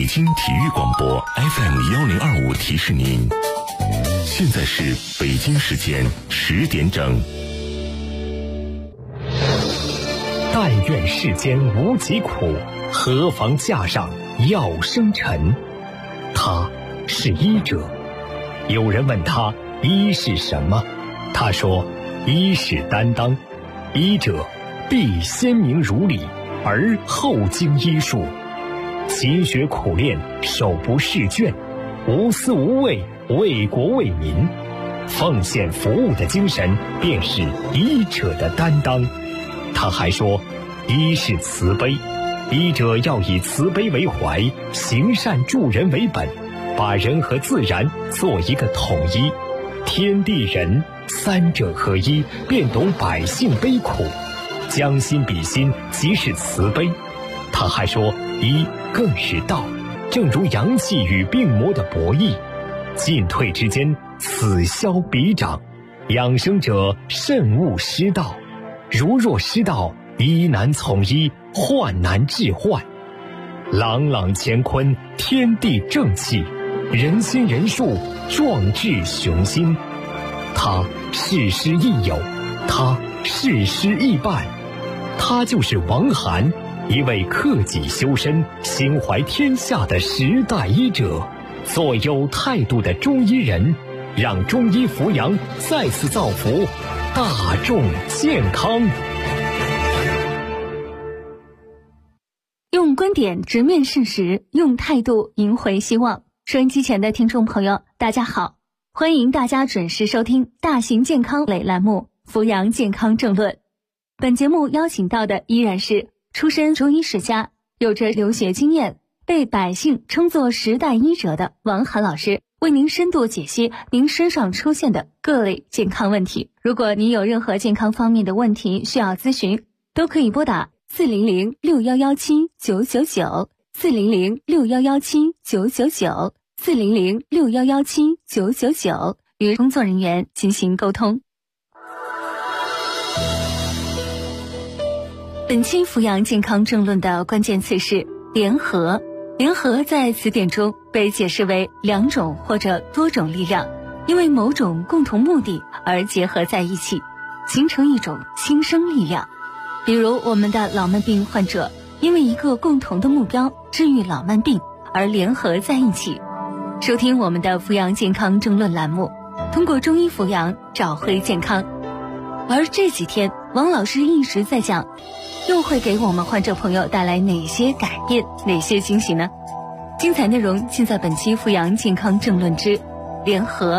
北京体育广播 FM1025提示您，现在是北京时间10点整。 但愿世间无疾苦，何妨架上药生尘。他是医者。有人问他医是什么，他说医是担当，医者必先明如理，而后经医术，勤学苦练，手不释卷，无私无畏，为国为民，奉献服务的精神便是医者的担当。他还说医是慈悲，医者要以慈悲为怀，行善助人为本，把人和自然做一个统一，天地人三者合一，便懂百姓悲苦，将心比心，即是慈悲。他还说医更是道，正如阳气与病魔的博弈，进退之间，此消彼长，养生者慎勿失道，如若失道，医难从医，患难治患。朗朗乾坤，天地正气，人心人术，壮志雄心。他事师亦友，他事师亦伴，他就是王涵，一位克己修身、心怀天下的时代医者，做有态度的中医人，让中医扶阳再次造福大众健康。 用观点直面事实，用态度赢回希望。收音机前的听众朋友，大家好，欢迎大家准时收听大型健康类栏目《扶阳健康政论》。本节目邀请到的依然是出身中医世家，有着留学经验，被百姓称作时代医者的王涵老师，为您深度解析您身上出现的各类健康问题。如果您有任何健康方面的问题需要咨询，都可以拨打4006117999400 4006117999400 40061179999与工作人员进行沟通。本期扶阳健康政论的关键词是联合。联合在词典中被解释为两种或者多种力量，因为某种共同目的而结合在一起，形成一种新生力量。比如我们的老慢病患者，因为一个共同的目标治愈老慢病而联合在一起。收听我们的扶阳健康政论栏目，通过中医扶阳找回健康。而这几天王老师一直在讲，又会给我们患者朋友带来哪些改变，哪些惊喜呢？精彩内容尽在本期扶阳健康政论之联合。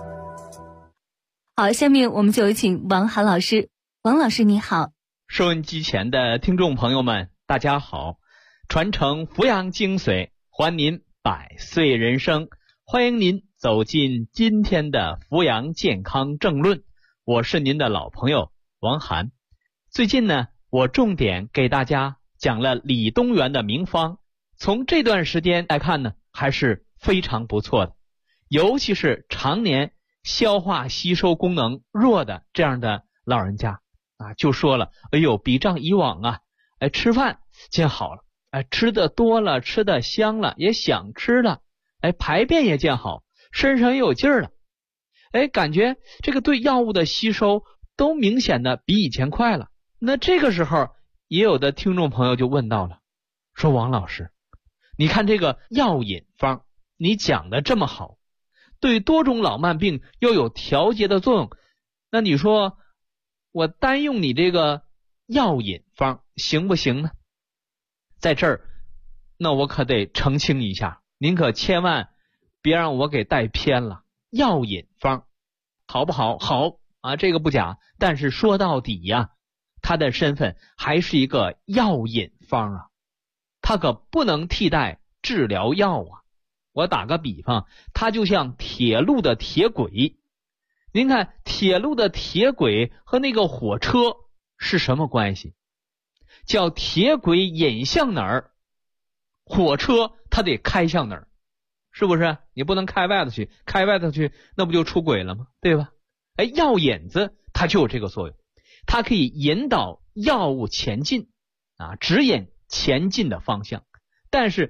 好，下面我们就有请王涵老师。王老师你好。 收音机前的听众朋友们大家好，传承扶阳精髓，还您百岁人生，欢迎您走进今天的扶阳健康政论，我是您的老朋友王涵。最近呢，我重点给大家讲了李东垣的名方，从这段时间来看呢，还是非常不错的，尤其是常年消化吸收功能弱的这样的老人家就说了，哎呦，比仗以往吃饭见好了，吃的多了，吃的香了，也想吃了，排便也见好，身上也有劲儿了，感觉这个对药物的吸收都明显的比以前快了。那这个时候也有的听众朋友就问到了，说王老师，你看这个药引方你讲的这么好，对多种老慢病又有调节的作用，那你说我单用你这个药引方行不行呢？在这儿那我可得澄清一下，您可千万别让我给带偏了。药引方好不好？好这个不假，但是说到底他的身份还是一个药引方他可不能替代治疗药我打个比方，它就像铁路的铁轨，您看铁路的铁轨和那个火车是什么关系？叫铁轨引向哪儿，火车它得开向哪儿，是不是？你不能开外头去，开外头去那不就出轨了吗？对吧？药引子它就有这个作用，它可以引导药物前进指引前进的方向。但是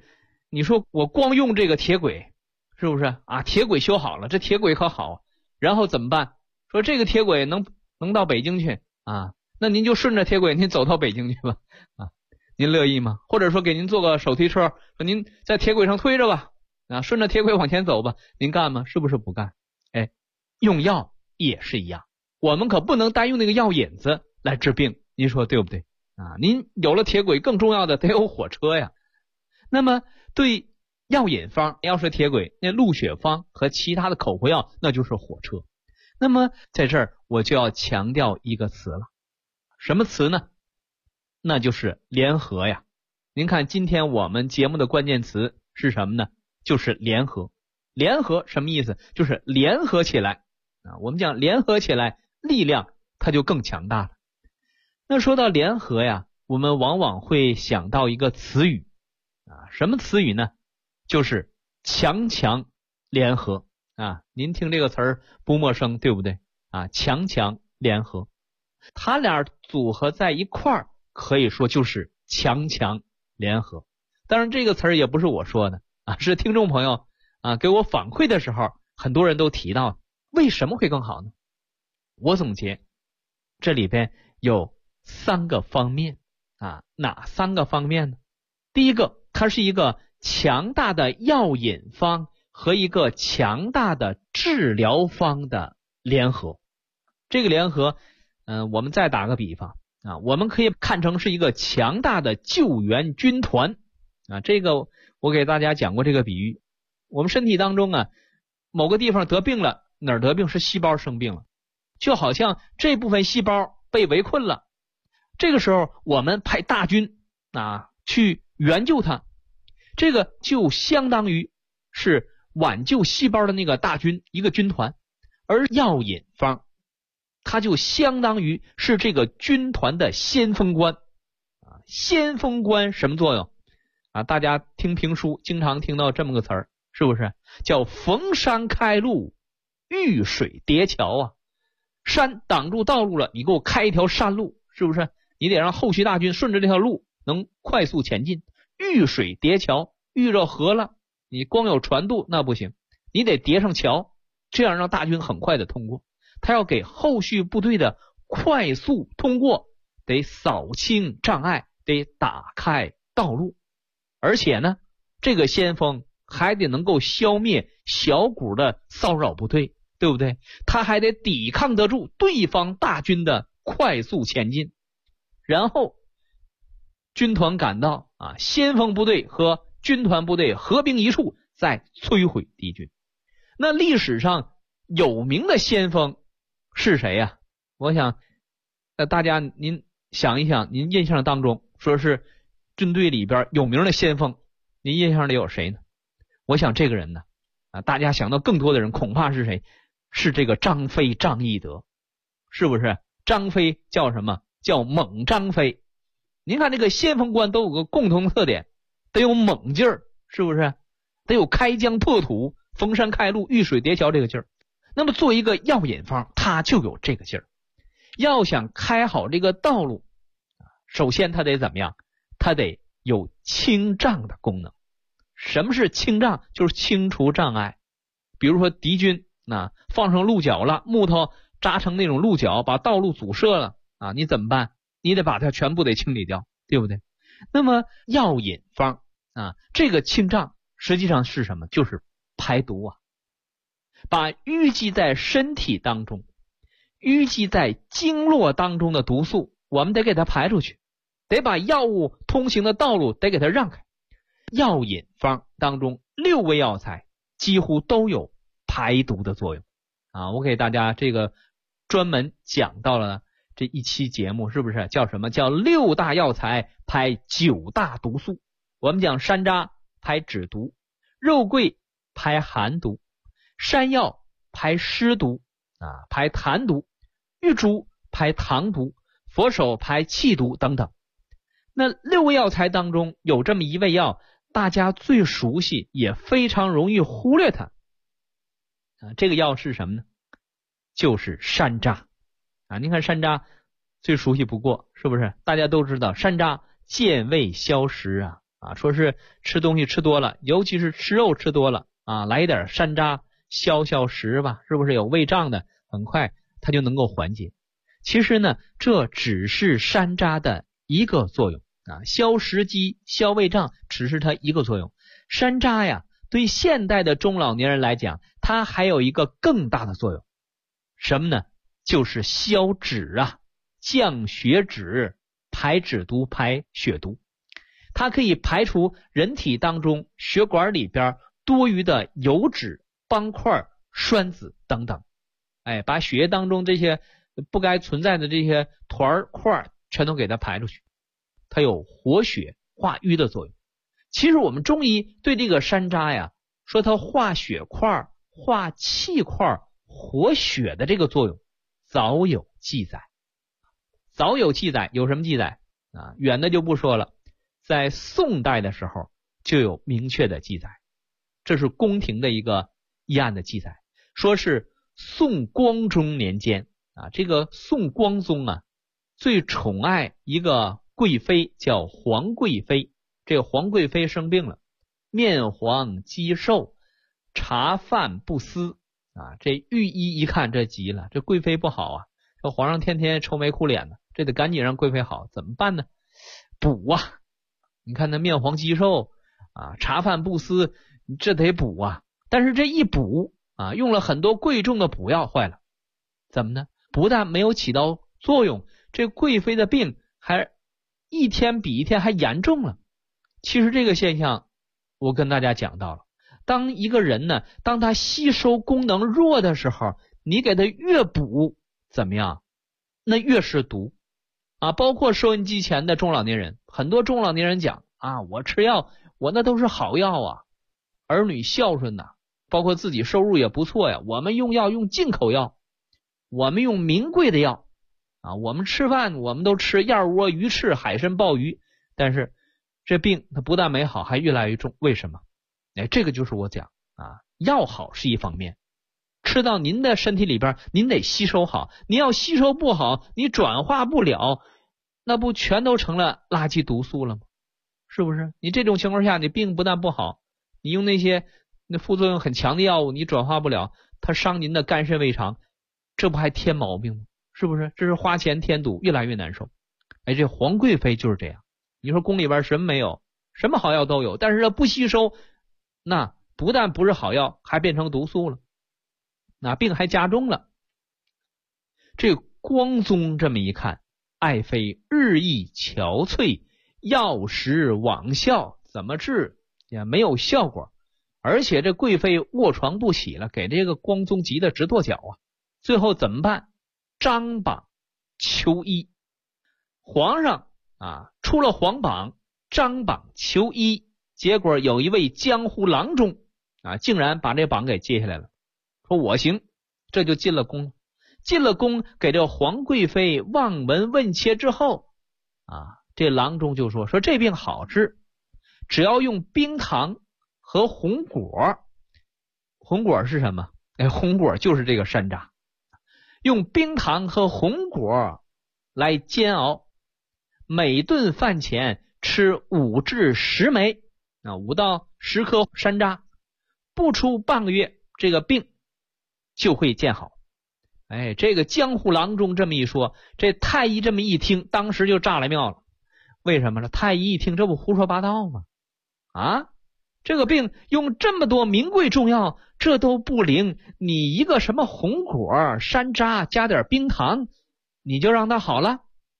你说我光用这个铁轨，是不是啊？铁轨修好了，这铁轨可好，然后怎么办？说这个铁轨能到北京去啊？那您就顺着铁轨您走到北京去吧啊？您乐意吗？或者说给您做个手推车，说您在铁轨上推着吧啊，顺着铁轨往前走吧，您干吗？是不是不干？哎，用药也是一样，我们可不能单用那个药引子来治病，您说对不对啊？您有了铁轨，更重要的得有火车呀。那么对药引方要是铁轨，那鹿血方和其他的口服药那就是火车。那么在这儿我就要强调一个词了，什么词呢？那就是联合呀。您看今天我们节目的关键词是什么呢？就是联合。联合什么意思？就是联合起来啊。我们讲联合起来，力量它就更强大了。那说到联合呀，我们往往会想到一个词语啊，什么词语呢？就是强强联合啊。您听这个词儿不陌生，对不对啊？强强联合，他俩组合在一块儿，可以说就是强强联合。当然这个词儿也不是我说的啊，是听众朋友啊给我反馈的时候，很多人都提到为什么会更好呢？我总结这里边有3个方面啊。哪3个方面呢？第一个，它是一个强大的药引方和一个强大的治疗方的联合。这个联合我们再打个比方啊，我们可以看成是一个强大的救援军团啊。这个我给大家讲过这个比喻，我们身体当中啊某个地方得病了，哪儿得病？是细胞生病了，就好像这部分细胞被围困了，这个时候我们派大军啊去援救它，这个就相当于是挽救细胞的那个大军，一个军团。而药引方它就相当于是这个军团的先锋官啊。先锋官什么作用啊？大家听评书经常听到这么个词儿，是不是叫逢山开路，遇水叠桥啊？山挡住道路了，你给我开一条山路，是不是？你得让后续大军顺着这条路能快速前进。遇水叠桥，遇着河了，你光有船渡那不行，你得叠上桥，这样让大军很快的通过。他要给后续部队的快速通过得扫清障碍，得打开道路。而且呢，这个先锋还得能够消灭小股的骚扰部队，对不对？他还得抵抗得住对方大军的快速前进。然后军团赶到啊，先锋部队和军团部队合兵一处，再摧毁敌军。那历史上有名的先锋是谁呀？我想大家您想一想，您印象当中说是军队里边有名的先锋，您印象里有谁呢？我想这个人呢啊，大家想到更多的人恐怕是谁？是这个张飞，张翼德，是不是？张飞叫什么？叫猛张飞。您看这个先锋官都有个共同特点，得有猛劲儿，是不是？得有开疆破土、逢山开路、遇水叠桥这个劲儿。那么做一个药引方，它就有这个劲儿。要想开好这个道路，首先它得怎么样？它得有清障的功能。什么是清障？就是清除障碍。比如说敌军放上鹿角了，木头扎成那种鹿角，把道路阻塞了啊，你怎么办？你得把它全部得清理掉，对不对？那么药引方啊，这个清障实际上是什么？就是排毒啊，把淤积在身体当中、淤积在经络当中的毒素，我们得给它排出去，得把药物通行的道路得给它让开。药引方当中6味药材几乎都有排毒的作用啊！我给大家这个专门讲到了这一期节目，是不是叫什么？叫6大药材排9大毒素。我们讲山楂排脂毒，肉桂排寒毒，山药排湿毒啊，排痰毒，玉竹排糖毒，佛手排气毒等等。那6味药材当中有这么一味药，大家最熟悉，也非常容易忽略它啊。这个药是什么呢？就是山楂啊。您看山楂最熟悉不过，是不是？大家都知道山楂健胃消食说是吃东西吃多了，尤其是吃肉吃多了来一点山楂消消食吧，是不是有胃胀的，很快它就能够缓解。其实呢，这只是山楂的一个作用消食积、消胃胀只是它一个作用。山楂呀，对现代的中老年人来讲，它还有一个更大的作用，什么呢？就是消脂降血脂、排脂毒、排血毒。它可以排除人体当中血管里边多余的油脂、斑块、栓子等等，把血液当中这些不该存在的这些团块全都给它排出去。它有活血化瘀的作用。其实我们中医对这个山楂呀，说它化血块、化气块、活血的这个作用早有记载。有什么记载远的就不说了，在宋代的时候就有明确的记载。这是宫廷的一个议案的记载，说是宋光宗年间这个宋光宗最宠爱一个贵妃，叫皇贵妃。这个皇贵妃生病了，面黄肌瘦，茶饭不思这御医一看这急了，这贵妃不好这皇上天天愁眉苦脸的，这得赶紧让贵妃好，怎么办呢？补你看那面黄肌瘦茶饭不思，这得补但是这一补用了很多贵重的补药，坏了。怎么呢？不但没有起到作用，这贵妃的病还一天比一天还严重了。其实这个现象我跟大家讲到了，当一个人呢，当他吸收功能弱的时候，你给他越补怎么样？那越是毒包括收音机前的中老年人，很多中老年人讲我吃药，我那都是好药儿女孝顺包括自己收入也不错呀，我们用药用进口药，我们用名贵的药我们吃饭我们都吃燕窝、鱼翅、海参、鲍鱼，但是这病它不但没好，还越来越重。为什么？这个就是我讲药好是一方面，吃到您的身体里边，您得吸收好，你要吸收不好，你转化不了，那不全都成了垃圾毒素了吗？是不是？你这种情况下，你病不但不好，你用那些副作用很强的药物，你转化不了，它伤您的肝肾胃肠，这不还添毛病吗？是不是？这是花钱添堵，越来越难受。这皇贵妃就是这样。你说宫里边什么没有，什么好药都有，但是它不吸收，那不但不是好药，还变成毒素了，那病还加重了。这光宗这么一看，爱妃日益憔悴，药食罔效，怎么治也没有效果，而且这贵妃卧床不起了，给这个光宗急得直跺脚最后怎么办？张榜求医。皇上出了皇榜，张榜求医，结果有一位江湖郎中竟然把这榜给接下来了，说我行，这就进了宫。进了宫，给这皇贵妃望闻问切之后这郎中就说这病好治，只要用冰糖和红果。红果是什么？红果就是这个山楂，用冰糖和红果来煎熬，每顿饭前吃5至10枚5到10颗山楂，不出半个月，这个病就会见好。这个江湖郎中这么一说，这太医这么一听，当时就炸了庙了。为什么呢？太医一听，这不胡说八道吗？这个病用这么多名贵中药，这都不灵，你一个什么红果、山楂加点冰糖，你就让它好了？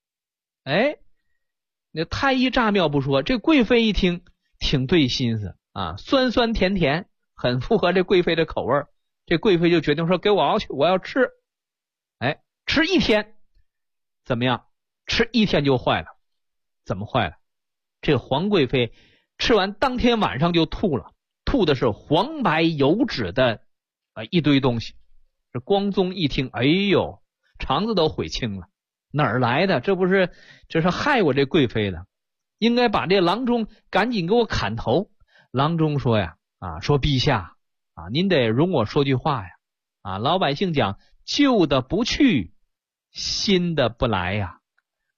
那太医炸庙不说，这贵妃一听挺对心思酸酸甜甜，很符合这贵妃的口味。这贵妃就决定说给我熬去，我要吃。吃1天怎么样？吃1天就坏了。怎么坏了？这皇贵妃吃完当天晚上就吐了，吐的是黄白油脂的一堆东西。这光宗一听，哎呦，肠子都悔青了，哪儿来的？这是害我这贵妃的，应该把这郎中赶紧给我砍头。郎中说呀说陛下您得容我说句话呀老百姓讲旧的不去，新的不来呀。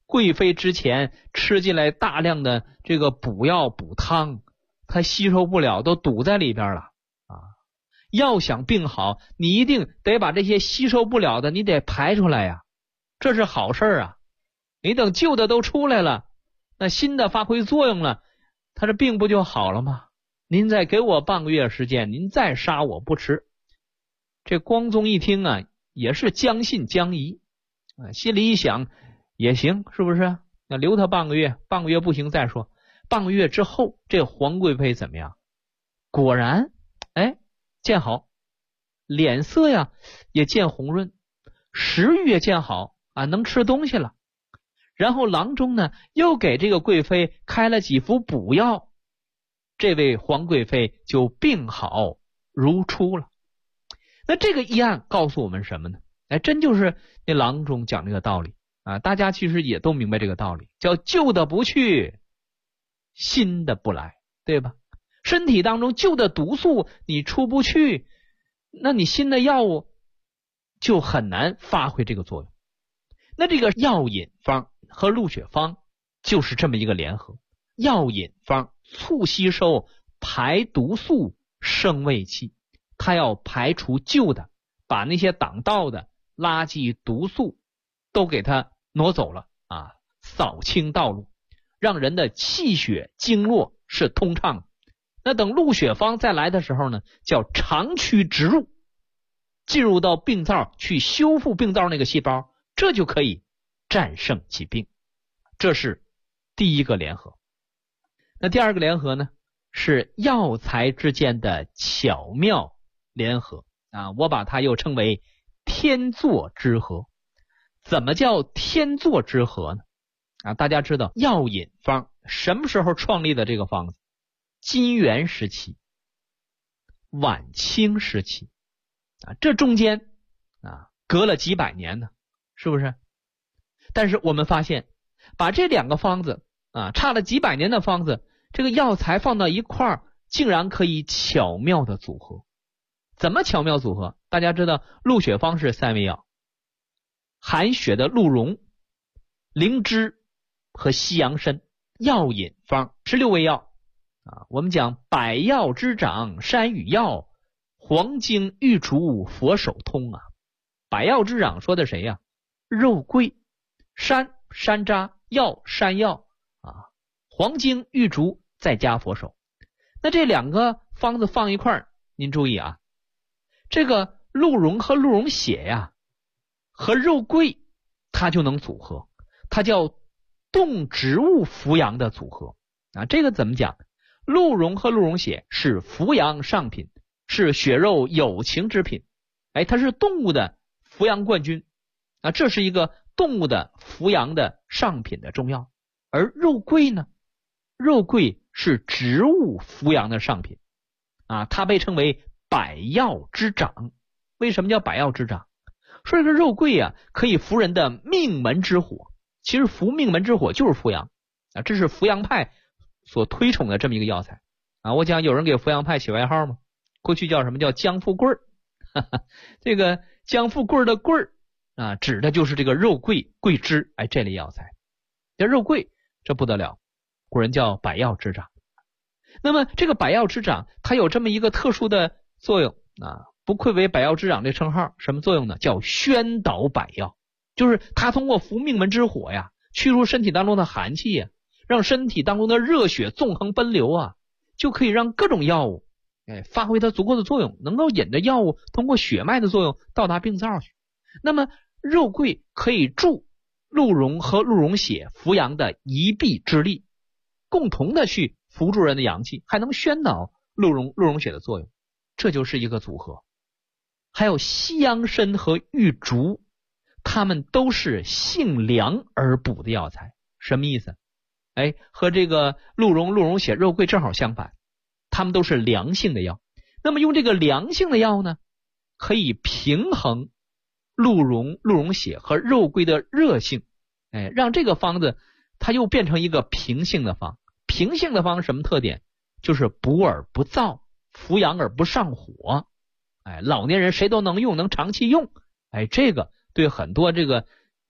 贵妃之前吃进来大量的这个补药补汤，她吸收不了，都堵在里边了啊。要想病好，你一定得把这些吸收不了的你得排出来呀，这是好事啊。你等旧的都出来了，那新的发挥作用了，他这病不就好了吗？您再给我半个月时间，您再杀我不迟。这光宗一听啊，也是将信将疑啊，心里一想也行，是不是？那留他半个月，半个月不行再说。半个月之后，这皇贵妃怎么样？果然，见好，脸色呀也见红润，食欲也见好啊，能吃东西了。然后郎中呢又给这个贵妃开了几副补药，这位皇贵妃就病好如初了。那这个医案告诉我们什么呢？真就是那郎中讲这个道理啊，大家其实也都明白这个道理，叫旧的不去，新的不来，对吧？身体当中旧的毒素你出不去，那你新的药物就很难发挥这个作用。那这个药引方和鹿血方就是这么一个联合。药引方促吸收排毒素生胃气，它要排除旧的，把那些挡道的垃圾毒素都给它挪走了啊，扫清道路，让人的气血经络是通畅的。那等鹿血方再来的时候呢，叫长驱直入，进入到病灶去修复病灶那个细胞，这就可以战胜疾病。这是第一个联合。那第二个联合呢，是药材之间的巧妙联合啊，我把它又称为天作之合。怎么叫天作之合呢？啊，大家知道药引方什么时候创立的这个方子？金元时期、晚清时期啊，这中间啊隔了几百年呢，是不是？但是我们发现，把这两个方子啊，差了几百年的方子，这个药材放到一块儿，竟然可以巧妙的组合。怎么巧妙组合？大家知道鹿血方是3味药，含血的鹿茸、灵芝和西洋参。药引方是6味药啊，我们讲百药之长，山芋药，黄精、玉竹、佛手通啊。百药之长说的谁呀？肉桂、山楂、药山药啊，黄精、玉竹再加佛手。那这两个方子放一块儿，您注意啊，这个鹿茸和鹿茸血呀，和肉桂它就能组合，它叫动植物扶阳的组合啊。这个怎么讲？鹿茸和鹿茸血是扶阳上品，是血肉有情之品，它是动物的扶阳冠军啊，这是一个动物的扶阳的上品的中药。而肉桂呢，肉桂是植物扶阳的上品啊，它被称为百药之长。为什么叫百药之长？说这个肉桂啊，可以扶人的命门之火。其实扶命门之火就是扶阳啊，这是扶阳派所推崇的这么一个药材啊。我讲有人给扶阳派起外号吗？过去叫什么？叫姜富贵儿。这个姜富贵的贵儿啊，指的就是这个肉桂、桂枝这类药材。这肉桂这不得了，古人叫百药之长。那么这个百药之长，它有这么一个特殊的作用啊，不愧为百药之长这称号。什么作用呢？叫宣导百药，就是它通过扶命门之火呀，驱除身体当中的寒气呀，让身体当中的热血纵横奔流啊，就可以让各种药物发挥它足够的作用，能够引着药物通过血脉的作用到达病灶去。那么肉桂可以助鹿茸和鹿茸血扶阳的一臂之力，共同的去扶助人的阳气，还能宣导鹿茸血的作用，这就是一个组合。还有西洋参和玉竹，它们都是性凉而补的药材。什么意思？和这个鹿茸血、肉桂正好相反，它们都是凉性的药。那么用这个凉性的药呢，可以平衡鹿茸血和肉桂的热性，让这个方子它又变成一个平性的方。平性的方什么特点？就是补而不燥，扶阳而不上火。老年人谁都能用，能长期用。这个对很多这个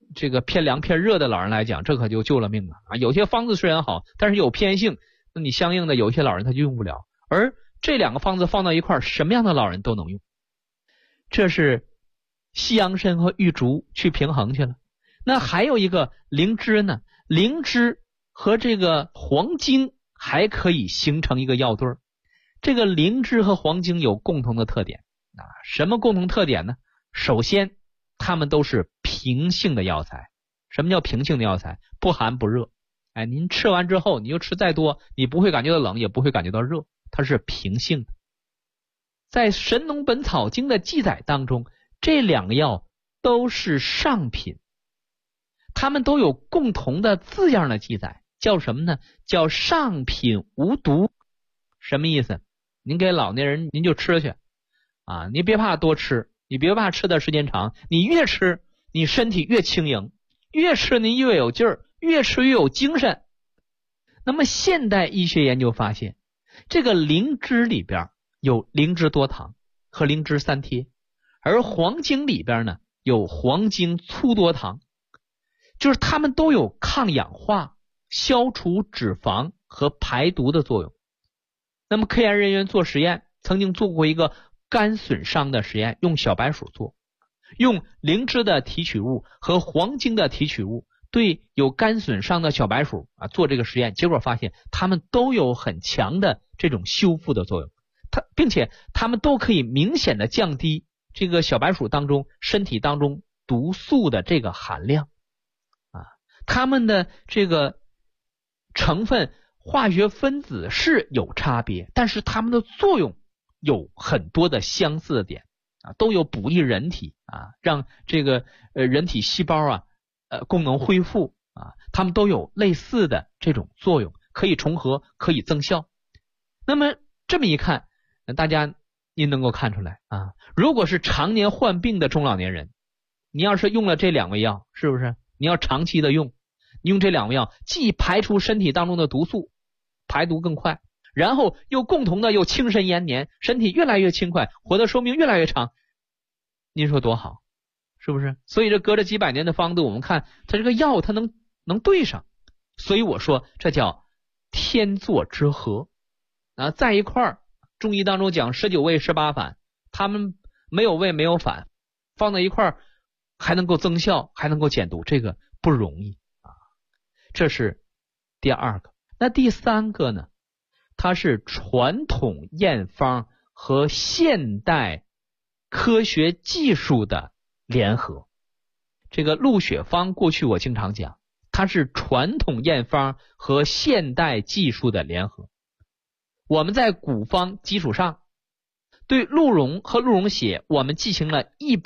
这个偏凉偏热的老人来讲，这可就救了命了啊！有些方子虽然好，但是有偏性，那你相应的有些老人他就用不了。而这两个方子放到一块儿，什么样的老人都能用。这是西洋参和玉竹去平衡去了。那还有一个灵芝呢，灵芝和这个黄精还可以形成一个药对儿。这个灵芝和黄精有共同的特点啊，什么共同特点呢？首先，它们都是平性的药材。什么叫平性的药材？不寒不热。哎，您吃完之后，你就吃再多，你不会感觉到冷，也不会感觉到热，它是平性的。在《神农本草经》的记载当中，这两个药都是上品，它们都有共同的字样的记载，叫什么呢？叫上品无毒。什么意思？您给老年人您就吃去啊，你别怕多吃，你别怕吃的时间长，你越吃你身体越轻盈，越吃你越有劲儿，越吃越有精神。那么现代医学研究发现，这个灵芝里边有灵芝多糖和灵芝三萜，而黄精里边呢有黄精粗多糖，就是它们都有抗氧化、消除脂肪和排毒的作用。那么科研人员做实验，曾经做过一个肝损伤的实验，用小白鼠做，用灵芝的提取物和黄精的提取物对有肝损伤的小白鼠做这个实验，结果发现它们都有很强的这种修复的作用，并且它们都可以明显的降低这个小白鼠当中身体当中毒素的这个含量啊，它们的这个成分化学分子是有差别，但是它们的作用有很多的相似的点啊，都有补益人体啊，让这个人体细胞功能恢复啊，它们都有类似的这种作用，可以重合，可以增效。那么这么一看，大家您能够看出来啊，如果是常年患病的中老年人，你要是用了这两味药，是不是你要长期的用，你用这两味药既排除身体当中的毒素，排毒更快，然后又共同的又轻身延年，身体越来越轻快，活的寿命越来越长，您说多好，是不是？所以这隔着几百年的方子，我们看它这个药它能对上，所以我说这叫天作之合啊，在一块儿。中医当中讲19味18反，他们没有味没有反，放在一块儿还能够增效，还能够减毒，这个不容易啊。这是第二个。那第三个呢？它是传统验方和现代科学技术的联合。这个鹿血方过去我经常讲，它是传统验方和现代技术的联合。我们在古方基础上，对鹿茸和鹿茸血我们进行了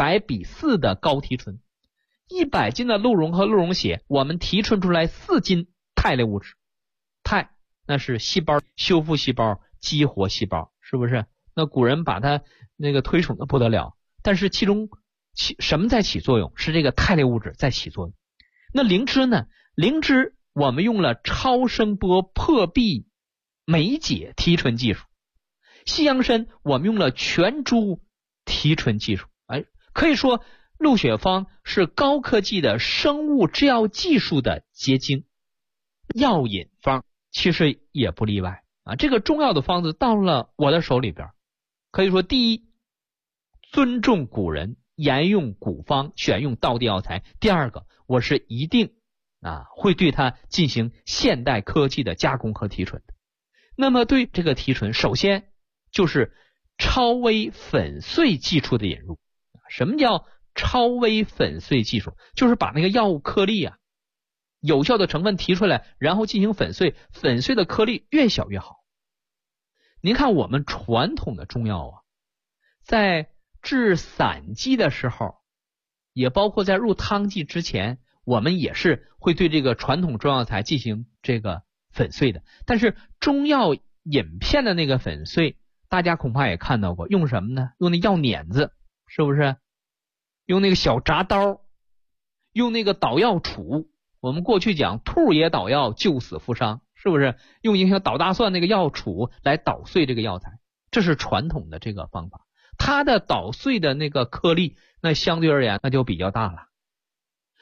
100:4的高提纯，100斤的鹿茸和鹿茸血我们提纯出来4斤肽类物质。肽那是细胞修复细胞、激活细胞，是不是？那古人把它那个推崇的不得了，但是其中什么在起作用？是这个肽类物质在起作用。那灵芝呢？灵芝我们用了超声波破壁酶解提纯技术，西洋参我们用了全株提纯技术。可以说鹿血方是高科技的生物制药技术的结晶。药引方其实也不例外啊。这个中药的方子到了我的手里边，可以说第一，尊重古人，沿用古方，选用道地药材。第二个，我是一定会对它进行现代科技的加工和提纯的。那么对这个提纯，首先就是超微粉碎技术的引入。什么叫超微粉碎技术？就是把那个药物颗粒有效的成分提出来，然后进行粉碎，粉碎的颗粒越小越好。您看我们传统的中药在制散剂的时候，也包括在入汤剂之前，我们也是会对这个传统中药材进行这个粉碎的。但是中药饮片的那个粉碎，大家恐怕也看到过，用什么呢？用那药碾子，是不是？用那个小铡刀，用那个捣药杵。我们过去讲兔也捣药，救死扶伤，是不是？用一个捣大蒜那个药杵来捣碎这个药材，这是传统的这个方法。它的捣碎的那个颗粒，那相对而言那就比较大了。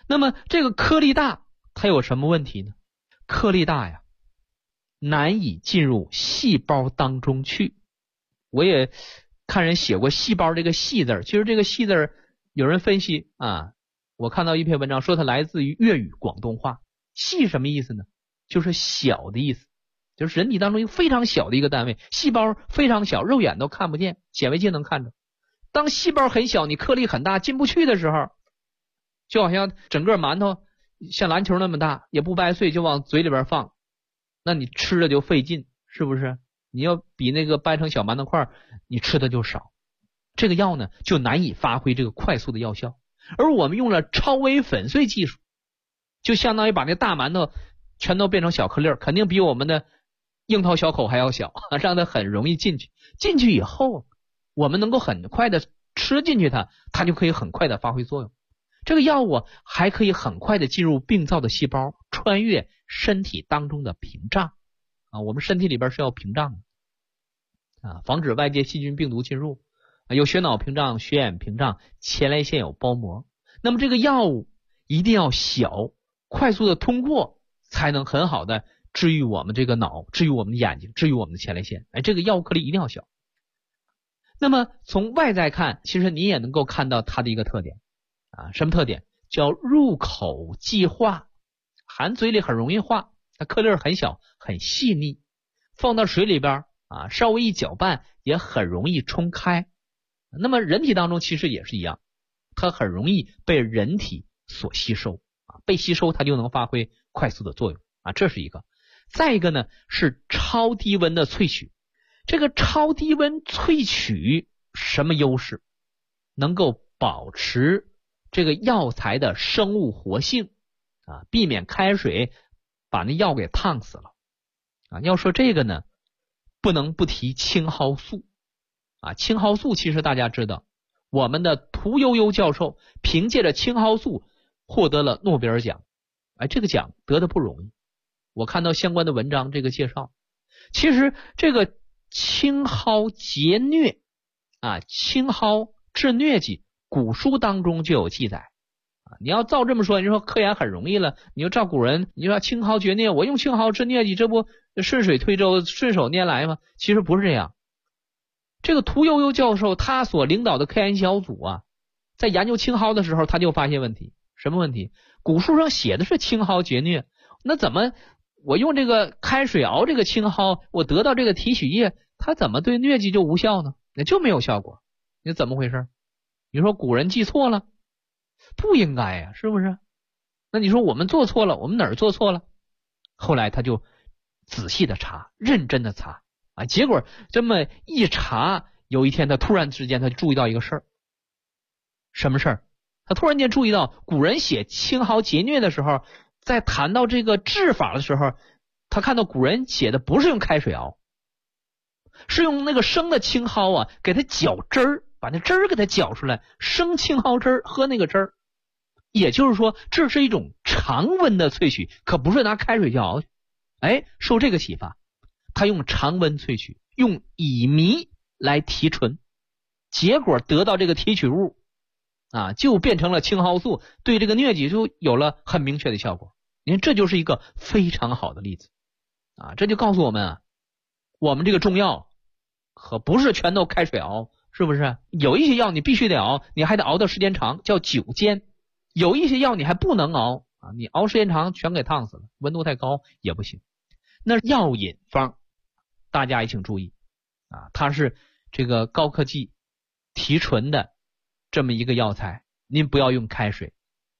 那么这个颗粒大它有什么问题呢？颗粒大呀，难以进入细胞当中去。我也看人写过细胞这个细字，其实这个细字有人分析啊，我看到一篇文章说它来自于粤语广东话。细什么意思呢？就是小的意思，就是人体当中一个非常小的一个单位，细胞非常小，肉眼都看不见，显微镜能看着。当细胞很小，你颗粒很大进不去的时候，就好像整个馒头像篮球那么大，也不掰碎就往嘴里边放，那你吃的就费劲，是不是？你要比那个掰成小馒头块，你吃的就少。这个药呢就难以发挥这个快速的药效。而我们用了超微粉碎技术，就相当于把那大馒头全都变成小颗粒，肯定比我们的樱桃小口还要小，让它很容易进去。进去以后，我们能够很快的吃进去它就可以很快的发挥作用。这个药物还可以很快的进入病灶的细胞，穿越身体当中的屏障啊，我们身体里边是要屏障的啊，防止外界细菌病毒进入。有血脑屏障、血眼屏障、前列腺有包膜。那么这个药物一定要小，快速的通过，才能很好的治愈我们这个脑，治愈我们的眼睛，治愈我们的前列腺。这个药物颗粒一定要小。那么从外在看，其实你也能够看到它的一个特点啊，什么特点？叫入口即化，含嘴里很容易化，它颗粒很小，很细腻，放到水里边啊，稍微一搅拌也很容易冲开。那么人体当中其实也是一样，它很容易被人体所吸收啊，被吸收它就能发挥快速的作用啊，这是一个。再一个呢是超低温的萃取。这个超低温萃取什么优势？能够保持这个药材的生物活性啊，避免开水把那药给烫死了啊。要说这个呢，不能不提青蒿素啊。青蒿素其实大家知道，我们的屠呦呦教授凭借着青蒿素获得了诺贝尔奖，这个奖得的不容易。我看到相关的文章这个介绍，其实这个青蒿节疟啊，青蒿治疟疾，古书当中就有记载啊。你要照这么说，你说科研很容易了，你就照古人，你说青蒿绝疟，我用青蒿治疟疾，这不顺水推舟，顺手拈来吗？其实不是这样。这个屠呦呦教授他所领导的科研小组啊，在研究青蒿的时候，他就发现问题。什么问题？古书上写的是青蒿节疟，那怎么我用这个开水熬这个青蒿，我得到这个提取液，它怎么对疟疾就无效呢？那就没有效果，你怎么回事？你说古人记错了？不应该呀，是不是？那你说我们做错了，我们哪儿做错了？后来他就仔细的查，认真的查啊，结果这么一查，有一天他突然之间他就注意到一个事儿。什么事儿？他突然间注意到古人写青蒿节疟的时候，在谈到这个治法的时候，他看到古人写的不是用开水熬，是用那个生的青蒿啊，给它搅汁儿，把那汁儿给它搅出来，生青蒿汁儿，喝那个汁儿。也就是说，这是一种常温的萃取，可不是拿开水就熬去。受这个启发，他用常温萃取，用乙醚来提纯，结果得到这个提取物啊，就变成了青蒿素，对这个疟疾就有了很明确的效果。你看，这就是一个非常好的例子啊！这就告诉我们啊，我们这个中药可不是全都开水熬，是不是？有一些药你必须得熬，你还得熬的时间长，叫久煎；有一些药你还不能熬啊，你熬时间长全给烫死了，温度太高也不行。那药引方大家也请注意啊，它是这个高科技提纯的这么一个药材，您不要用开水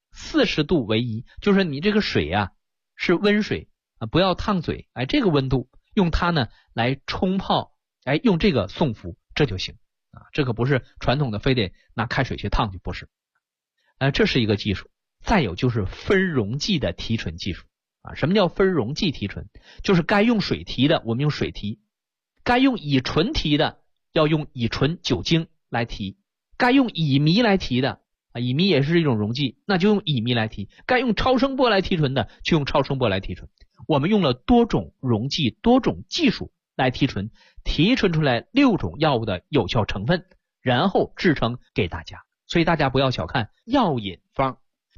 ，40度为宜，就是你这个水啊是温水啊，不要烫嘴，这个温度用它呢来冲泡，用这个送服，这就行啊。这可不是传统的非得拿开水去烫去，不是。这是一个技术。再有就是分溶剂的提纯技术啊。什么叫分溶剂提纯？就是该用水提的我们用水提，该用乙醇提的要用乙醇酒精来提，该用乙醚来提的乙醚也是一种溶剂，那就用乙醚来提，该用超声波来提纯的就用超声波来提纯。我们用了多种溶剂多种技术来提纯，提纯出来6种药物的有效成分，然后制成给大家。所以大家不要小看药引方，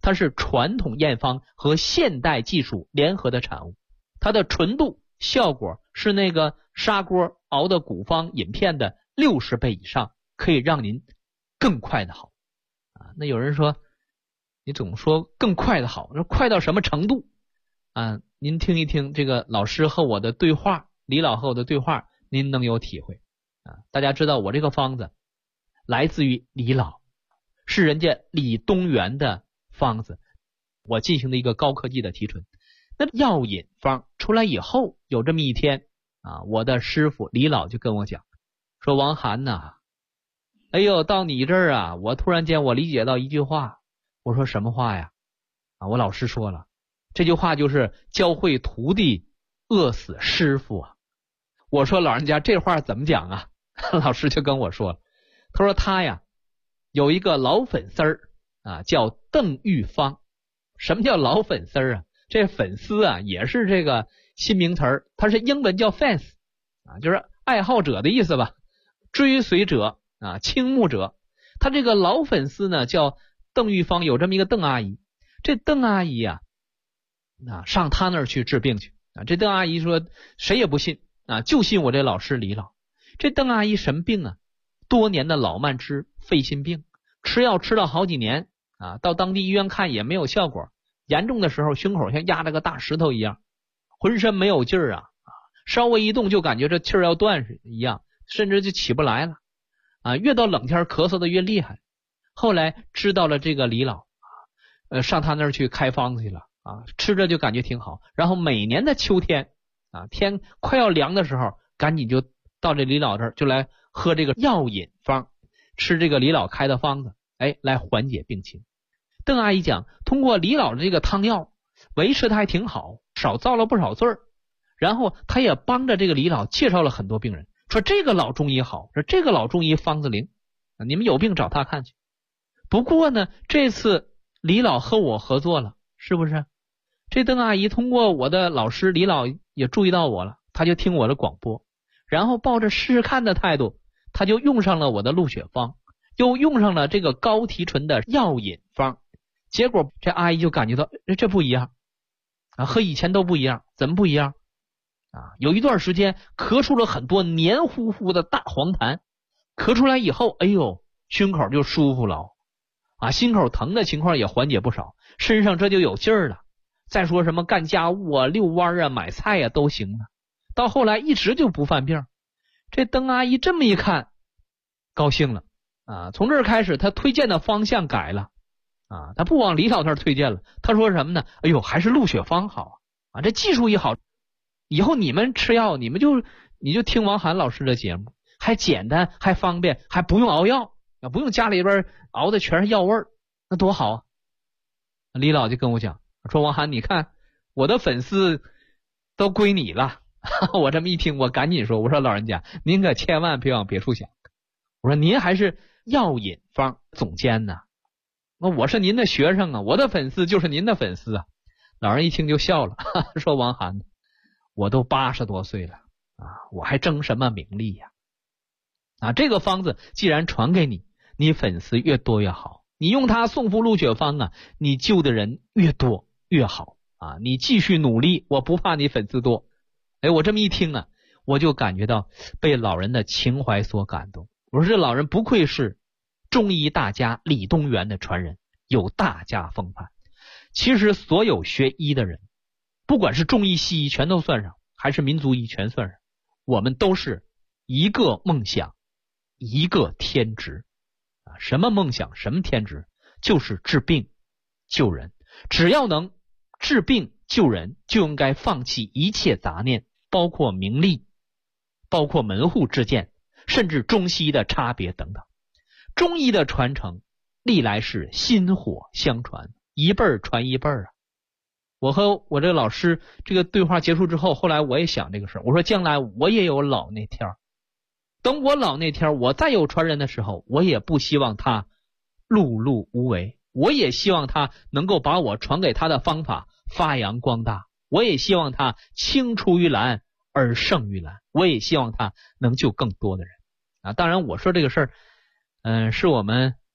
它是传统验方和现代技术联合的产物，它的纯度效果是那个砂锅熬的古方饮片的60倍以上，可以让您更快的好啊。那有人说你总说更快的好，说快到什么程度啊？您听一听这个老师和我的对话，李老和我的对话，您能有体会啊。大家知道我这个方子来自于李老，是人家李东垣的方子，我进行的一个高科技的提纯。那药引方出来以后，有这么一天啊，我的师傅李老就跟我讲说，王涵呐，哎呦，到你这儿啊，我突然间我理解到一句话。我说什么话呀？啊，我老师说了，这句话就是教会徒弟饿死师傅啊。我说老人家这话怎么讲啊？老师就跟我说了，他说他呀有一个老粉丝儿啊，叫邓玉芳。什么叫老粉丝儿啊？这粉丝啊也是这个新名词儿，它是英文叫 fans 啊，就是爱好者的意思吧，追随者啊，倾慕者。他这个老粉丝呢叫邓玉芳，有这么一个邓阿姨。这邓阿姨啊上他那儿去治病去啊。这邓阿姨说谁也不信啊，就信我这老师李老。这邓阿姨什么病啊？多年的老慢支、肺心病，吃药吃了好几年啊，到当地医院看也没有效果，严重的时候胸口像压了个大石头一样，浑身没有劲儿啊，稍微一动就感觉这气儿要断一样，甚至就起不来了啊，越到冷天咳嗽的越厉害。后来知道了这个李老上他那儿去开方子去了啊，吃着就感觉挺好。然后每年的秋天啊，天快要凉的时候，赶紧就到这李老这儿就来喝这个药引方，吃这个李老开的方子，来缓解病情。邓阿姨讲，通过李老的这个汤药维持的还挺好，少遭了不少罪儿。然后他也帮着这个李老介绍了很多病人，说这个老中医好，说这个老中医方子灵，你们有病找他看去。不过呢，这次李老和我合作了，是不是？这邓阿姨通过我的老师李老也注意到我了，他就听我的广播，然后抱着试试看的态度，他就用上了我的鹿血方，又用上了这个高提纯的药引方。结果这阿姨就感觉到这不一样啊，和以前都不一样。怎么不一样啊？有一段时间咳出了很多黏糊糊的大黄痰，咳出来以后，哎呦，胸口就舒服了啊，心口疼的情况也缓解不少，身上这就有劲儿了。再说什么干家务啊、遛弯啊、买菜啊都行了。到后来一直就不犯病。这邓阿姨这么一看，高兴了啊！从这儿开始，她推荐的方向改了啊，她不往李老那儿推荐了。她说什么呢？哎呦，还是鹿血方好啊！这技术一好，以后你们吃药，你就听王涵老师的节目，还简单，还方便，还不用熬药。不用家里边熬的全是药味儿，那多好啊！李老就跟我讲说，王涵，你看我的粉丝都归你了。我这么一听，我赶紧说，我说老人家您可千万别往别处想，我说您还是药引方总监呢，那我是您的学生啊，我的粉丝就是您的粉丝啊。老人一听就笑了，说王涵，我都80多岁了啊，我还争什么名利呀？啊，这个方子既然传给你，你粉丝越多越好，你用它送服鹿血方啊，你救的人越多越好啊！你继续努力，我不怕你粉丝多。我这么一听啊，我就感觉到被老人的情怀所感动。我说这老人不愧是中医大家李东垣的传人，有大家风范。其实所有学医的人，不管是中医西医全都算上，还是民族医全算上，我们都是一个梦想，一个天职啊！什么梦想，什么天职？就是治病救人。只要能治病救人，就应该放弃一切杂念，包括名利，包括门户之见，甚至中西医的差别等等。中医的传承历来是薪火相传，一辈儿传一辈儿啊。我和我这个老师这个对话结束之后，后来我也想这个事儿，我说将来我也有老那天儿，等我老那天，我再有传人的时候，我也不希望他碌碌无为，我也希望他能够把我传给他的方法发扬光大，我也希望他青出于蓝而胜于蓝，我也希望他能救更多的人啊！当然我说这个事儿是我们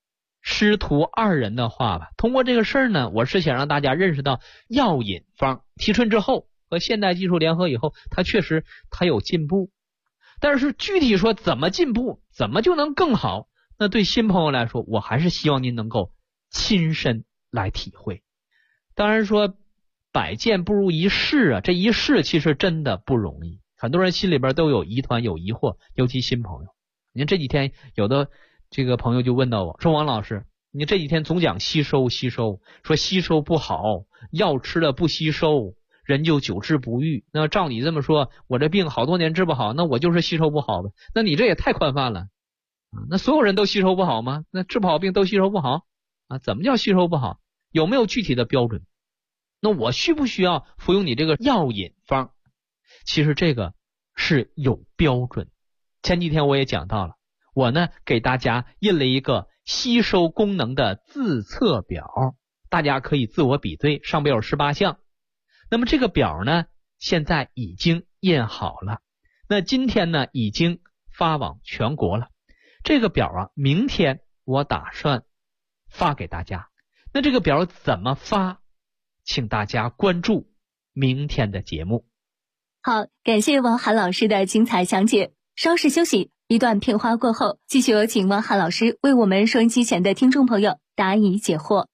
师徒2人的话吧。通过这个事儿呢，我是想让大家认识到药引方提纯之后和现代技术联合以后，它确实有进步。但是具体说怎么进步，怎么就能更好，那对新朋友来说，我还是希望您能够亲身来体会。当然说百见不如一试啊，这一试其实真的不容易，很多人心里边都有疑团有疑惑，尤其新朋友。您这几天有的这个朋友就问到我说，王老师，你这几天总讲吸收，说吸收不好，药吃了不吸收，人就久治不愈。那照你这么说，我这病好多年治不好，那我就是吸收不好呗？那你这也太宽泛了。那所有人都吸收不好吗？那治不好病都吸收不好啊？怎么叫吸收不好？有没有具体的标准？那我需不需要服用你这个药引方？其实这个是有标准。前几天我也讲到了，我呢给大家印了一个吸收功能的自测表，大家可以自我比对，上边有18项。那么这个表呢现在已经印好了，那今天呢已经发往全国了。这个表啊，明天我打算发给大家。那这个表怎么发，请大家关注明天的节目。 好，感谢王涵老师的精彩讲解。稍事休息，一段片花过后，继续有请王涵老师为我们收音机前的听众朋友答疑解惑。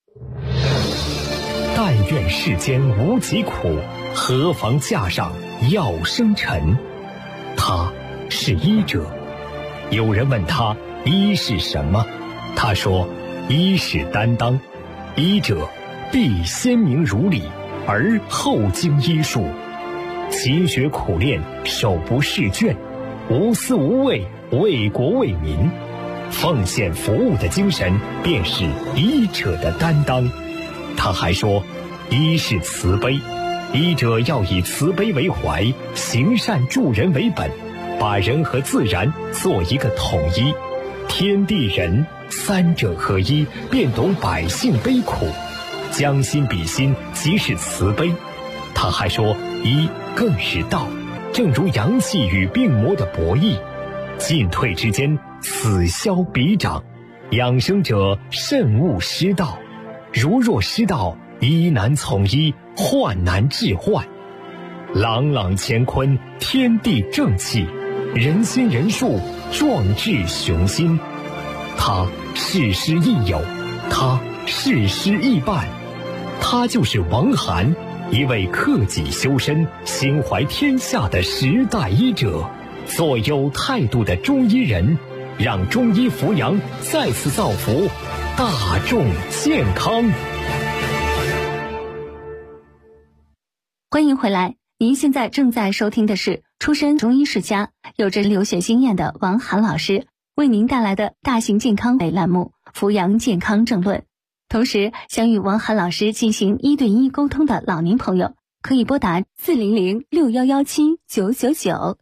但愿世间无疾苦，何妨架上药生尘。他是医者。有人问他医是什么，他说医是担当，医者必先明如理，而后经医术，勤学苦练，手不释卷，无私无畏，为国为民，奉献服务的精神便是医者的担当。他还说医是慈悲，医者要以慈悲为怀，行善助人为本，把人和自然做一个统一，天地人三者合一，便懂百姓悲苦，将心比心，即是慈悲。他还说医更是道，正如阳气与病魔的博弈，进退之间，此消彼长，养生者慎勿失道，如若失道，医难从医，患难治患。朗朗乾坤，天地正气，人心人术，壮志雄心。他事师亦友，他事师亦伴，他就是王涵，一位克己修身、心怀天下的时代医者，做有态度的中医人，让中医扶阳再次造福大众健康。 欢迎回来，您现在正在收听的是出身中医世家、有着留学经验的王涵老师为您带来的大型健康类栏目《扶阳健康政论》。同时，想与王涵老师进行1对1沟通的老年朋友，可以拨打40061179999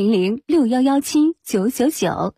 400611799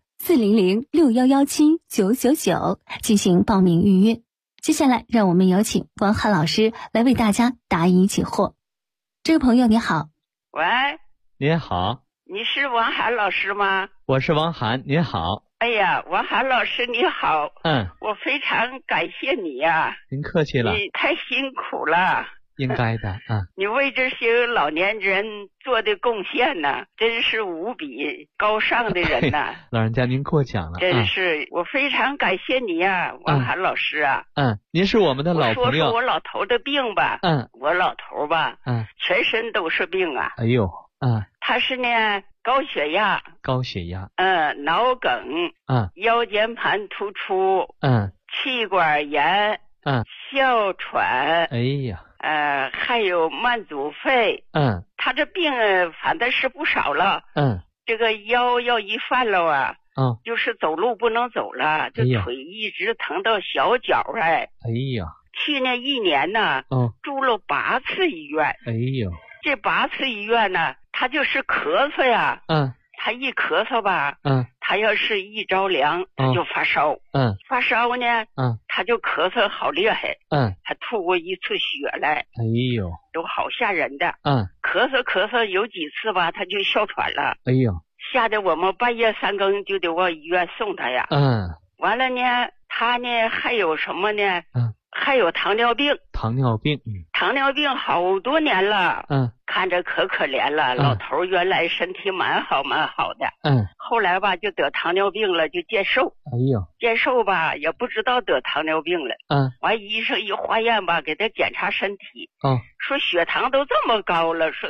400611799进行报名预约。接下来，让我们有请王涵老师来为大家答疑解惑。这位朋友你好。 喂， 您好。 你是王涵老师吗？ 我是王涵，您好。 哎呀，王涵老师你好。我非常感谢你呀。 您客气了。 你太辛苦了。 应该的。 你为这些老年人做的贡献呢，真是无比高尚的人呐。 老人家您过奖了。 真是，我非常感谢你呀，王涵老师啊。 您是我们的老朋友。 我说说我老头的病吧。我老头吧，全身都是病啊。 哎呦。 他是呢高血压，脑梗，腰间盘突出，气管炎，哮喘， 哎呀， 还有慢阻肺，他这病反正是不少了，这个腰要一犯了啊，就是走路不能走了，这腿一直疼到小脚哎呀， 去年1年呢，住了8次医院， 哎呦， 这8次医院呢，他就是咳嗽呀，他一咳嗽吧，他要是一着凉，他就发烧，发烧呢，他就咳嗽好厉害，他吐过1次血来， 哎呦， 都好吓人的，咳嗽有几次吧，他就哮喘了， 哎呦， 吓得我们半夜3更就得往医院送他呀，完了呢， 他呢还有什么呢？还有糖尿病。 糖尿病， 糖尿病好多年了。看着可怜了。老头原来身体蛮好的。后来吧就得糖尿病了，就戒瘦。 哎呦， 戒瘦吧也不知道得糖尿病了。完医生一化验吧，给他检查身体。说血糖都这么高了，说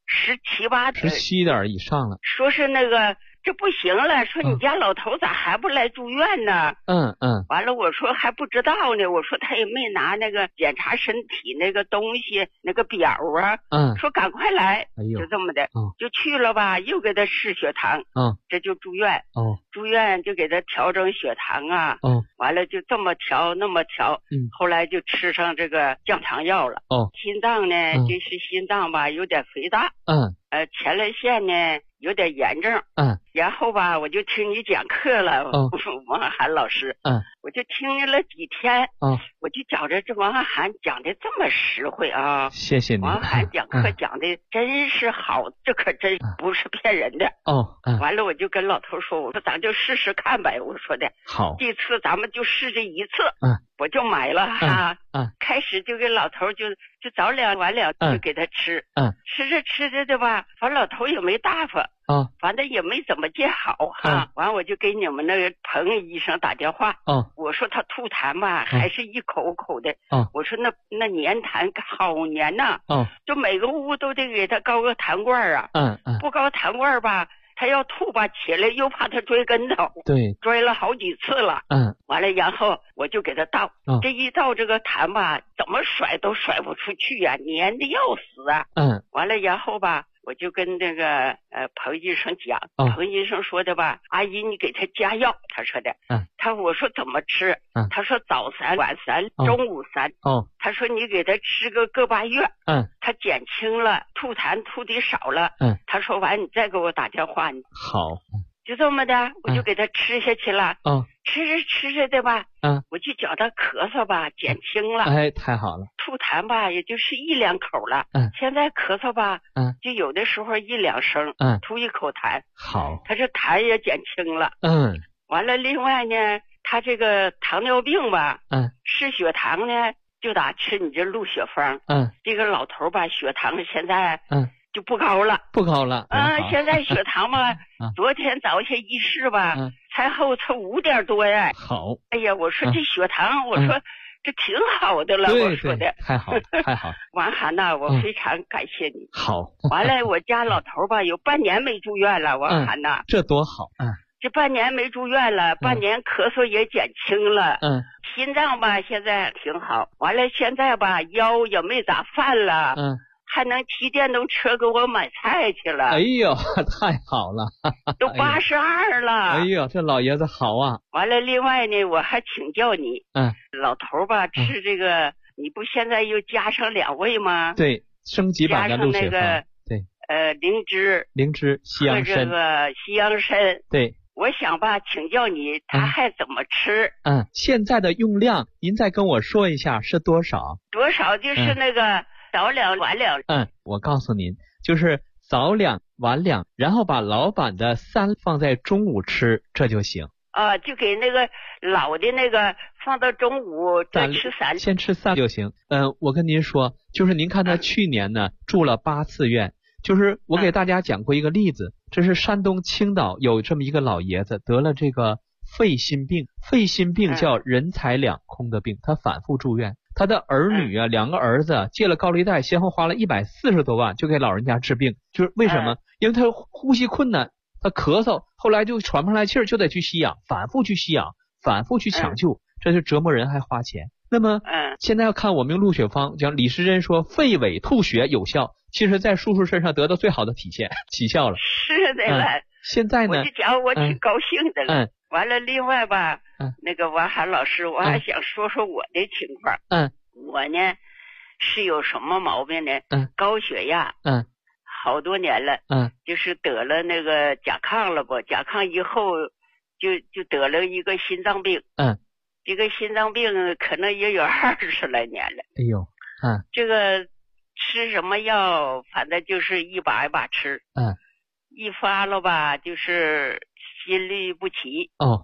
17、8点 ，17点以上了。 说是那个。这不行了，说你家老头咋还不来住院呢？完了我说还不知道呢，我说他也没拿那个检查身体那个东西那个表啊。说赶快来。就这么的。就去了吧，又给他试血糖。这就住院。住院就给他调整血糖啊。完了就这么调那么调。后来就吃上这个降糖药了。心脏呢，就是心脏吧有点肥大。前列腺呢有点炎症。然后吧我就听你讲课了。王涵老师。我就听了几天。我就觉着这王涵讲的这么实惠啊。 谢谢你。 王涵讲课讲的真是好，这可真不是骗人的。完了我就跟老头说，我说咱就试试看呗，我说的好， 这次咱们就试这一次。我就买了哈。开始就给老头就早两晚两就给他吃。吃着的吧，反正老头也没大发。反正也没怎么见好哈。完我就给你们那个彭医生打电话。我说他吐痰吧，还是一口口的。我说那粘痰好粘呐。就每个屋都得给他高个痰罐啊。不高痰罐吧，他要吐吧起来又怕他摔跟头。 对， 摔了好几次了。完了然后我就给他倒。这一倒这个痰吧，怎么甩都甩不出去啊，粘的要死啊。完了然后吧我就跟那个彭医生讲。彭医生说的吧，阿姨你给他加药，他说的。我说怎么吃？他说早3晚3中午3。他说你给他吃个8月。他减轻了，吐痰吐的少了。他说完你再给我打电话。 好， 就这么的我就给他吃下去了。吃着的吧。我就觉得咳嗽吧减轻了。 哎，太好了。 吐痰吧也就是1、2口了。现在咳嗽吧就有的时候1、2声。吐一口痰。好，他这痰也减轻了。完了另外呢他这个糖尿病吧试血糖呢就得吃你这鹿血方。这个老头吧血糖现在就不高了。现在血糖吧昨天早下一试吧才5点多呀。 好， 哎呀我说这血糖我说这挺好的了。我说的太好太好。 王涵呐我非常感谢你。 好， 完了我家老头吧有半年没住院了。王涵呐这多好。 这半年没住院了，半年咳嗽也减轻了。心脏吧现在挺好。完了现在吧腰也没咋犯了。还能骑电动车给我买菜去了。 哎呦太好了。 都82了。 哎呦这老爷子好啊。 完了另外呢我还请教你。老头吧吃这个你不现在又加上2味吗？ 对，升级版的鹿血方。加上那个对灵芝西洋参。 和这个西洋参。 对， 我想吧请教你他还怎么吃。 现在的用量您再跟我说一下是多少？ 多少就是那个早2晚2。 我告诉您就是早2晚2，然后把老版的3放在中午吃，这就行。 就给那个老的那个放到中午再吃3。 先吃3就行。我跟您说，就是您看他去年呢住了8次院。就是我给大家讲过一个例子，这是山东青岛有这么一个老爷子得了这个肺心病。肺心病叫人财两空的病，他反复住院。他的儿女啊2个儿子借了高利贷，先后花了140多万就给老人家治病。就是为什么？因为他呼吸困难，他咳嗽，后来就喘不上来气儿，就得去吸氧，反复去吸氧，反复去抢救，这就折磨人还花钱。那么现在要看我们用鹿血方，讲李时珍说肺痿吐血有效，其实在叔叔身上得到最好的起效了。 是的了。 现在呢我就讲我挺高兴的了。完了另外吧那个王涵老师我还想说说我的情况。我呢是有什么毛病呢？高血压。好多年了。就是得了那个甲亢了不，甲亢以后就得了一个心脏病。这个心脏病可能也有20来年了。 哎呦。 这个吃什么药反正就是一把一把吃。一发了吧就是心律不齐。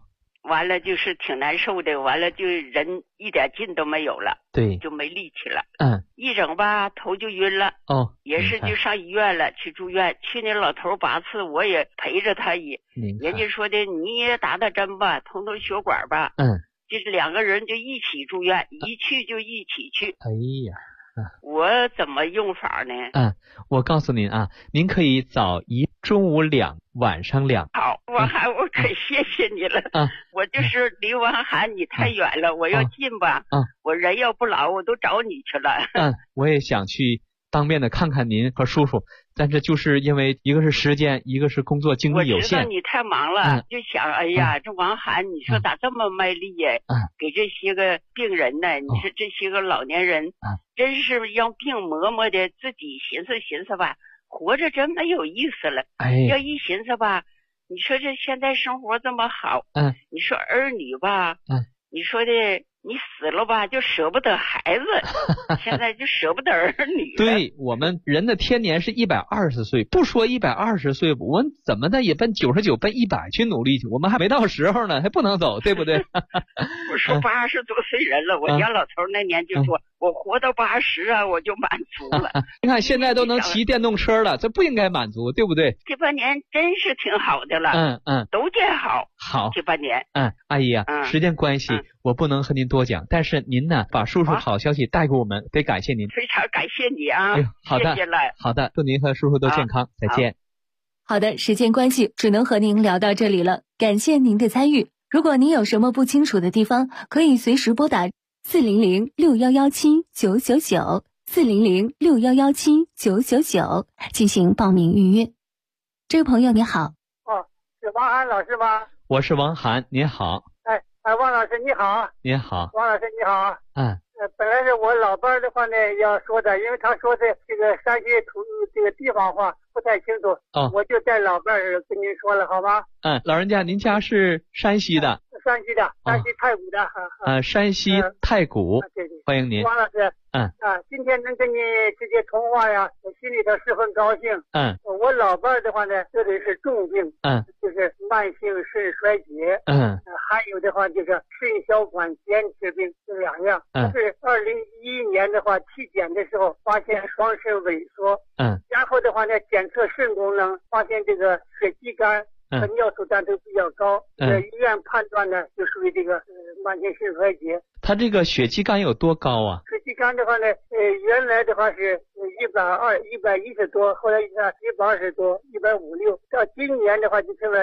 完了就是挺难受的，完了就人一点劲都没有了， 对， 就没力气了。 一整吧头就晕了。也是就上医院了，去住院。去年老头8次，我也陪着他也。人家说的你也打针吧，通血管吧。就是2个人就一起住院，一去就一起去。 哎呀。 我怎么用法呢？ 我告诉您啊，您可以早1，中午2，晚上2。 好，王涵，我可谢谢你了。我就是离王涵你太远了，我要近吧。我人要不老，我都找你去了。 我也想去当面的看看您和叔叔，但是就是因为一个是时间，一个是工作精力有限。 我知道你太忙了，就想哎呀，这王涵你说咋这么卖力呀？给这些个病人呢，你说这些个老年人，真是让病磨磨的，自己寻思吧，活着真没有意思了。要一寻思吧，你说这现在生活这么好，你说儿女吧，你说的你死了吧就舍不得孩子，现在就舍不得儿女。 对，我们人的天年是120岁，不说120岁，我们怎么的也奔99奔100去努力去，我们还没到时候呢，还不能走，对不对？ 我说80多岁人了，我家老头那年就说，我活到80啊，我就满足了。 你看现在都能骑电动车了，这不应该满足，对不对？ 这半年真是挺好的了。都见好。这半年。 阿姨啊，时间关系，我不能和您多讲，但是您呢，把叔叔好消息带给我们，得感谢您。 非常感谢你啊！ 好的， 谢谢了。 好的，祝您和叔叔都健康，再见。 好的，时间关系，只能和您聊到这里了，感谢您的参与。如果您有什么不清楚的地方，可以随时拨打400-6117-999，400-6117-999进行报名预约。这位朋友你好。 是王涵老师吗？ 我是王涵，您好。 王老师你好。 您好。 王老师你好。本来是我老伴的话呢要说的，因为他说的这个山西这个地方话不太清楚，我就带老伴跟您说了，好吗？ 老人家，您家是山西的？ 山西太谷的。 山西太谷。 对， 欢迎您。 王老师。今天能跟你直接通话呀，我心里头十分高兴。我老伴的话呢，得的是重病，就是慢性肾衰竭。还有的话就是肾小管间质病，这2样。是2011年的话体检的时候发现双肾萎缩。然后的话呢，检测肾功能发现这个血肌酐和尿素氮都比较高。医院判断呢就属于这个慢性肾衰竭。 他这个血肌酐有多高啊？ 血肌酐的话呢，原来的话是120、110多，后来120多、156，到今年的话就成了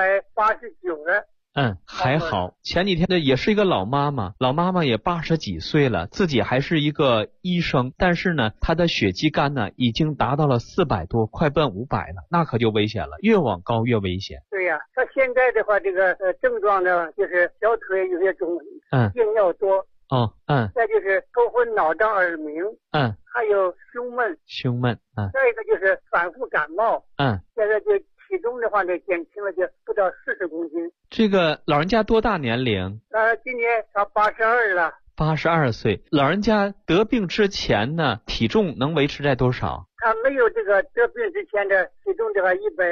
189了。 还好。前几天的也是一个老妈妈也80几岁了，自己还是一个医生，但是呢，她的血肌酐呢已经达到了400多，快奔500了，那可就危险了，越往高越危险。 对呀，她现在的话，这个症状呢，就是小腿有些肿，硬尿多。再就是头昏脑胀、耳鸣。还有胸闷。再一个就是反复感冒。现在就体重的话呢，减轻了就不到40公斤。 这个老人家多大年龄？ 今年他82了。 82岁。老人家得病之前呢，体重能维持在多少？ 他没有这个得病之前的体重的话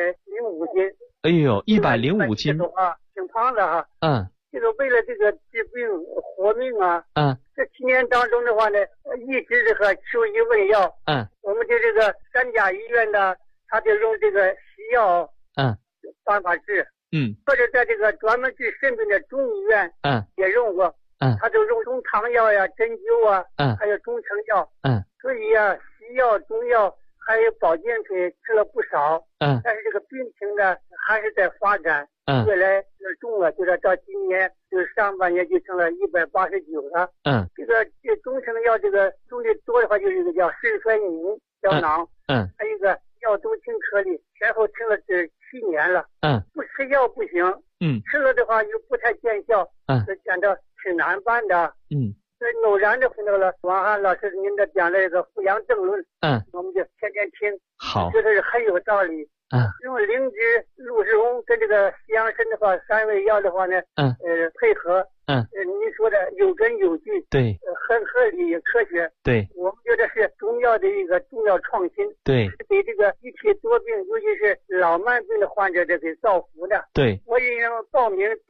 105斤。 哎呦，105斤啊，挺胖的哈。这个为了这个治病活命啊。这7年当中的话呢，一直这个求医问药。我们的这个3甲医院呢，他就用这个西药办法治。或者在这个专门治肾病的中医院也用过。他就用中汤药呀、针灸啊，还有中成药。所以啊，西药、中药还有保健品吃了不少。但是这个病情呢还是在发展，越来越重了，就是到今年就是上半年就成了189了。这中成药这个用的多的话，就是一个叫肾衰宁胶囊。还有一个药冬青颗粒，前后吃了这7年了。不吃药不行。吃了的话又不太见效。就讲到挺难办的。所以偶然的碰到了王涵老师您的讲的这个《阜阳正论》。我们就天天听。 好。 觉得是很有道理。用灵芝、鹿石红跟这个西洋参的话，3味药的话呢，配合。您说的有根有据。对。很合理科学。对。我们觉得是中药的一个重要创新。对。是给这个一体多病，尤其是老慢病的患者这给造福的。对。我已经报名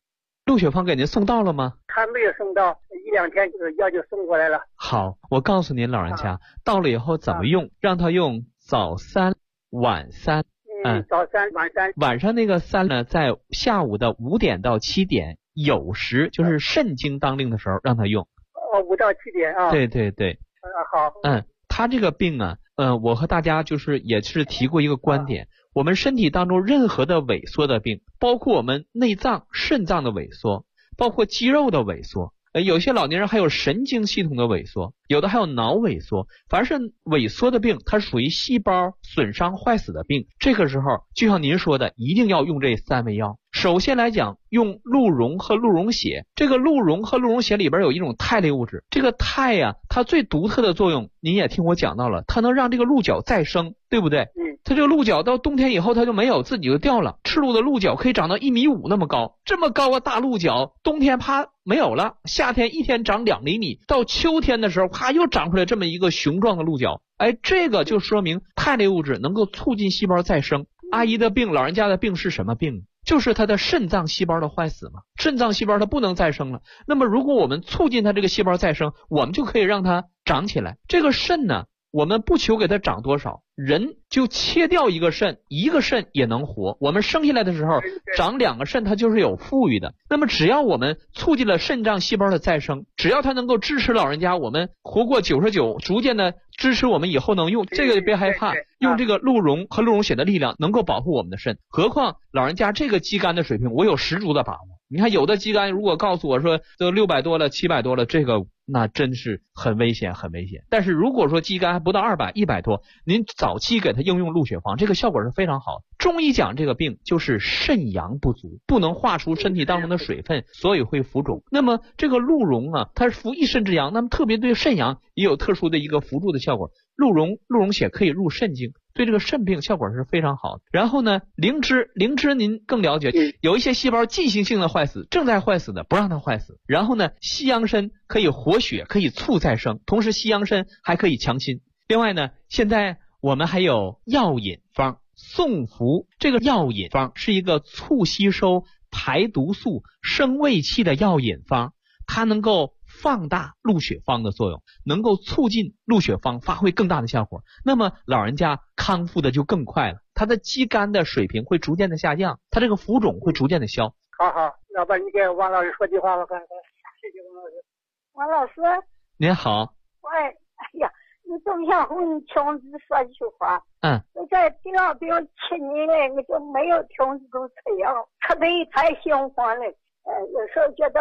陆雪芳给您送到了吗？ 还没有送到，1-2天药就送过来了。 好，我告诉您老人家，到了以后怎么用，让他用早3晚3。 早3晚3。 晚上那个3呢，在下午的5点到7点酉时，就是肾经当令的时候让他用。 5到7点啊。 对对对。 好。 他这个病啊，我和大家也是提过一个观点，我们身体当中任何的萎缩的病，包括我们内脏肾脏的萎缩，包括肌肉的萎缩，有些老年人还有神经系统的萎缩，有的还有脑萎缩，凡是萎缩的病，它属于细胞损伤坏死的病。这个时候就像您说的，一定要用这3味药。首先来讲，用鹿茸和鹿茸血。这个鹿茸和鹿茸血里边有一种肽类物质，这个肽呀，它最独特的作用您也听我讲到了，它能让这个鹿角再生，对不对？它这个鹿角到冬天以后它就没有，自己就掉了。赤鹿的鹿角可以长到1.5米那么高，这么高啊大鹿角，冬天啪没有了，夏天一天长2厘米，到秋天的时候啪又长出来这么一个雄壮的鹿角。这个就说明肽类物质能够促进细胞再生。阿姨的病，老人家的病是什么病？就是他的肾脏细胞的坏死嘛，肾脏细胞它不能再生了。那么如果我们促进它这个细胞再生，我们就可以让它长起来。这个肾呢，我们不求给它长多少，人就切掉一个肾也能活。我们生下来的时候长2个肾，它就是有富裕的。那么只要我们促进了肾脏细胞的再生，只要它能够支持老人家我们活过99，逐渐的支持我们以后能用这个，别害怕，用这个鹿茸和鹿茸血的力量能够保护我们的肾。何况老人家这个肌酐的水平我有10足的把握。你看有的肌酐如果告诉我说都600多了700多了，这个那真是很危险很危险。但是如果说肌酐还不到200 100多，您早期给他应用鹿血芳，这个效果是非常好的。中医讲这个病就是肾阳不足，不能化出身体当中的水分，所以会浮肿。那么这个鹿茸啊，它是扶一肾之阳，那么特别对肾阳也有特殊的一个辅助的效果。鹿茸血可以入肾经，对这个肾病效果是非常好的。然后呢，灵芝您更了解，有一些细胞进行性的坏死，正在坏死的不让它坏死。然后呢，西洋参可以活血，可以促再生，同时西洋参还可以强心。另外呢，现在我们还有药引方宋服，这个药引方是一个促吸收排毒素生胃气的药引方，它能够放大鹿血芳的作用，能够促进鹿血芳发挥更大的效果。那么老人家康复的就更快了，他的肌酐的水平会逐渐的下降，他这个浮肿会逐渐的消。 好，要不你给王老师说句话吧，看。谢谢王老师。 王老师。 您好。 哎呀，你总想和你听子说句话。我在第2病7年来，我就没有听子都吃药，吃的太兴奋了。有时候觉得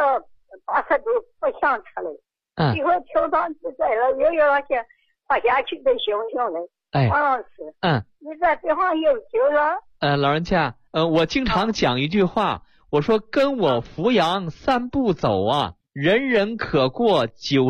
80都不想吃了。以后听上自在了，又有些活下去的心情了。王老师。你在这行有救了？ 老人家，我经常讲一句话，我说跟我扶阳3步走啊，人人可过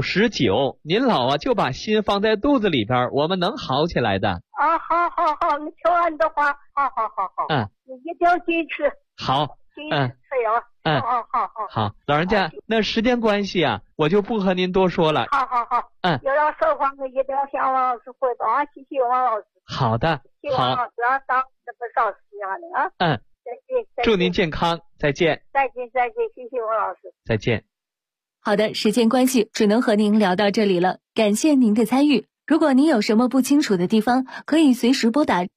99。您老啊就把心放在肚子里边，我们能好起来的。 好，你听完的话，好。你一定坚持。 好。 坚持吃药。 好，老人家，那时间关系啊，我就不和您多说了。 好。有要说话，我一定要向王老师汇报。谢谢王老师。 好的。 谢谢王老师，当这不少时间了啊。再见。 祝您健康，再见。 再见，谢谢王老师。 再见。 好的，时间关系，只能和您聊到这里了。感谢您的参与。如果您有什么不清楚的地方，可以随时拨打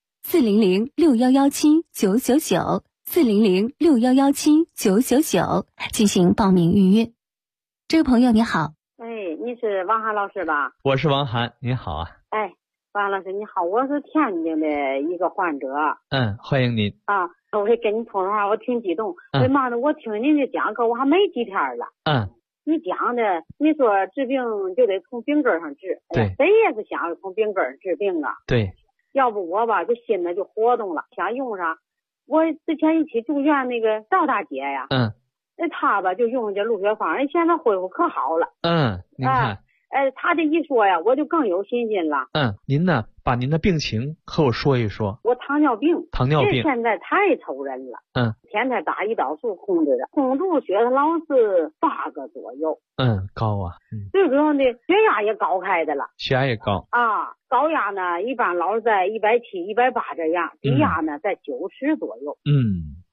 400-6117-999。400-6117-999进行报名预约。这位朋友你好。 你是王涵老师吧？ 我是王涵，您好啊。 王涵老师你好，我是天津的一个患者。 欢迎您。 我是跟你通话，我挺激动。为嘛呢？我听您的讲课我还没几天了。你讲的，你说治病就得从病根上治。 对。 谁也是想从病根上治病啊。 对。 要不我吧，就心里就活动了，想用上。我之前一起住院那个赵大姐呀，那她吧就用这鹿血芳，人现在恢复可好了。 您看， 她这一说呀，我就更有信心了。 您呢，把您的病情和我说一说。 我糖尿病， 这现在太愁人了。天天打胰岛素控制着，控住血糖老是8个左右。 高啊。 最主要的血压也高开的了。 血压也高高压呢一般老是在170、180这样，低压呢在90左右。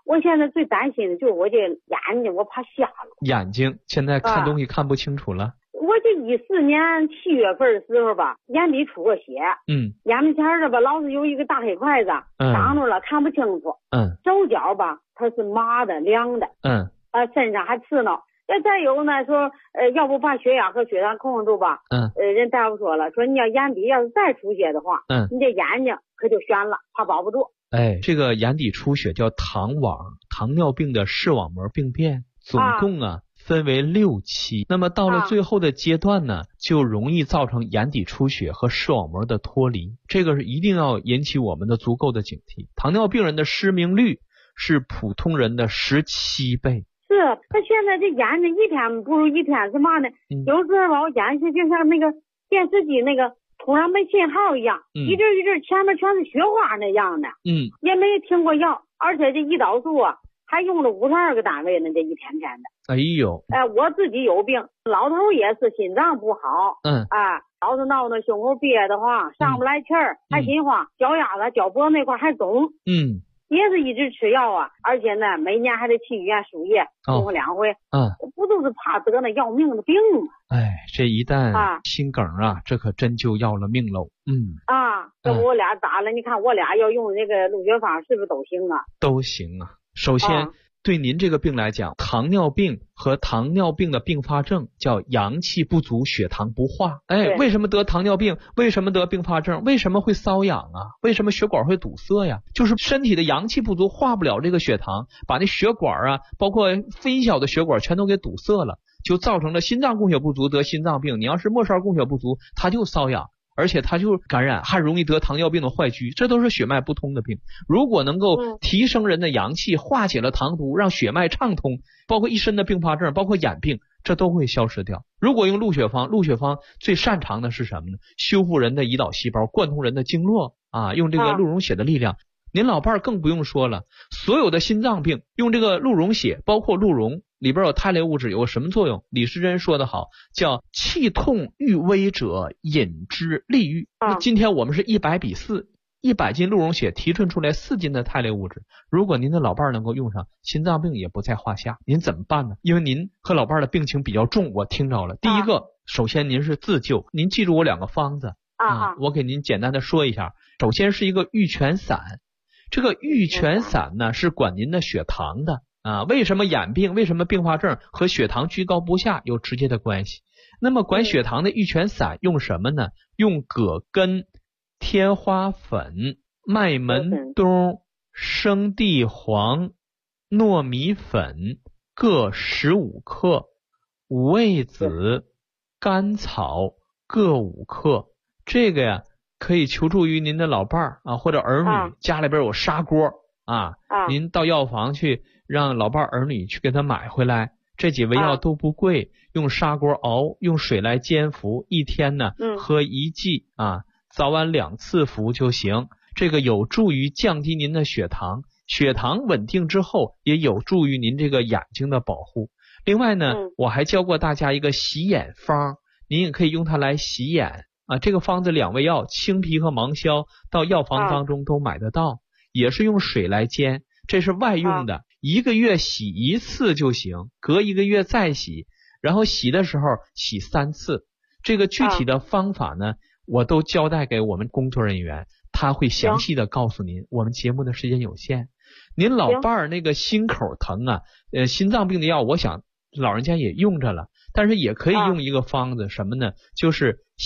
我现在最担心的就是我这眼睛，我怕瞎了。 眼睛现在看东西看不清楚了。 我这14年7月份的时候吧，眼底出过血。眼门前这吧，老是有一个大黑块子，挡住了，看不清楚。手脚吧，它是麻的、凉的。身上还刺挠。再有呢，说要不把血压和血糖控制住吧。人大夫说了，说你要眼底要是再出血的话，你这眼睛可就悬了，怕保不住。 这个眼底出血叫糖网，糖尿病的视网膜病变，总共分为6期。那么到了最后的阶段呢，就容易造成眼底出血和视网膜的脱离，这个是一定要引起我们的足够的警惕。糖尿病人的失明率是普通人的17倍。 是，他现在这眼睛一天不如一天，是嘛呢？有时候吧，我眼睛就像那个电视机那个突然没信号一样，一阵一阵前面全是雪花那样的。也没听过药，而且这胰岛素还用了52个单位呢，这一天天的。 哎呦， 我自己有病，老头也是心脏不好。老是闹那胸口憋得慌，上不来气儿，还心慌，脚丫子、脚脖那块还肿。也是一直吃药而且呢，每年还得去医院输液，动过2回。不都是怕得那要命的病吗？ 这一旦心梗这可真就要了命喽。 这不我俩咋了？你看我俩要用那个鹿血芳是不是都行啊？ 都行啊。首先对您这个病来讲，糖尿病和糖尿病的并发症叫阳气不足，血糖不化。为什么得糖尿病？为什么得并发症？为什么会瘙痒为什么血管会堵塞呀？就是身体的阳气不足，化不了这个血糖，把那血管包括微小的血管全都给堵塞了，就造成了心脏供血不足得心脏病。你要是末梢供血不足，它就瘙痒，而且它就感染，还容易得糖尿病的坏疽，这都是血脉不通的病。如果能够提升人的阳气，化解了糖毒，让血脉畅通，包括一身的并发症，包括眼病，这都会消失掉。如果用鹿血芳，鹿血芳最擅长的是什么呢？修复人的胰岛细胞，贯通人的经络用这个鹿茸血的力量。您老伴儿更不用说了，所有的心脏病用这个鹿茸血，包括鹿茸里边有肽类物质，有个什么作用？李时珍说得好，叫气痛欲危者饮之利愈。今天我们是100比4，100斤鹿茸血提纯出来4斤的肽类物质。如果您的老伴儿能够用上，心脏病也不在话下。您怎么办呢？因为您和老伴儿的病情比较重，我听着了。第一个，首先您是自救，您记住我2个方子我给您简单的说一下。首先是一个玉泉散，这个玉泉散呢是管您的血糖的为什么眼病，为什么并发症和血糖居高不下有直接的关系。那么管血糖的玉泉散用什么呢？用葛根、天花粉、麦门冬、生地黄、糯米粉各15克，五味子、甘草各5克。这个可以求助于您的老伴儿或者儿女，家里边有砂锅您到药房去让老伴儿女去给他买回来。这几味药都不贵，用砂锅熬，用水来煎服，一天呢喝1剂早晚2次服就行。这个有助于降低您的血糖，血糖稳定之后也有助于您这个眼睛的保护。另外呢我还教过大家一个洗眼方，您也可以用它来洗眼这个方子2味药青皮和芒硝到药房当中都买得到，也是用水来煎，这是外用的，1个月洗1次就行，隔1个月再洗，然后洗的时候洗3次。这个具体的方法呢我都交代给我们工作人员，他会详细的告诉您。我们节目的时间有限，您老伴儿那个心口疼心脏病的药我想老人家也用着了，但是也可以用一个方子什么呢？就是